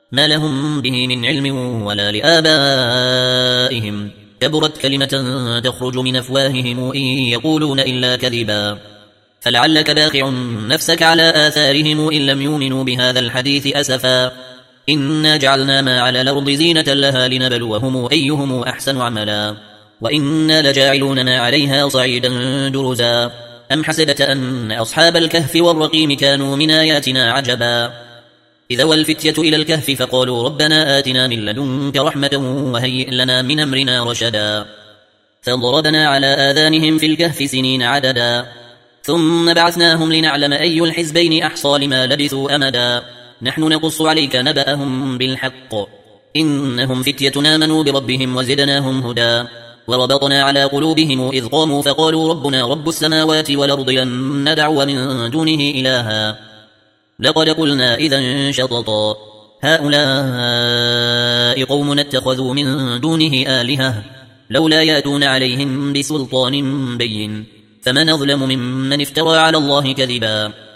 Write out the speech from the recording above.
ما لهم به من علم ولا لآبائهم كبرت كلمة تخرج من أفواههم إن يقولون إلا كذبا فلعلك باخع نفسك على آثارهم إن لم يؤمنوا بهذا الحديث أسفا إنا جعلنا ما على الأرض زينة لها لنبلوهم أيهم أحسن عملا وإنا لجاعلون ما عليها صعيدا جرزا أم حسبت أن أصحاب الكهف والرقيم كانوا من آياتنا عجبا إذا والفتية إلى الكهف فقالوا ربنا آتنا من لدنك رحمة وهيئ لنا من أمرنا رشدا فضربنا على آذانهم في الكهف سنين عددا ثم بعثناهم لنعلم أي الحزبين أحصى لما لبثوا أمدا نحن نقص عليك نبأهم بالحق إنهم فتية آمنوا بربهم وزدناهم هدى وربطنا على قلوبهم إذ قاموا فقالوا ربنا رب السماوات والأرض لن ندعو من دونه إلها لقد قلنا إذا شططا هؤلاء قوم اتخذوا من دونه آلهة لولا يأتون عليهم بسلطان بين فمن أظلم ممن افترى على الله كذبا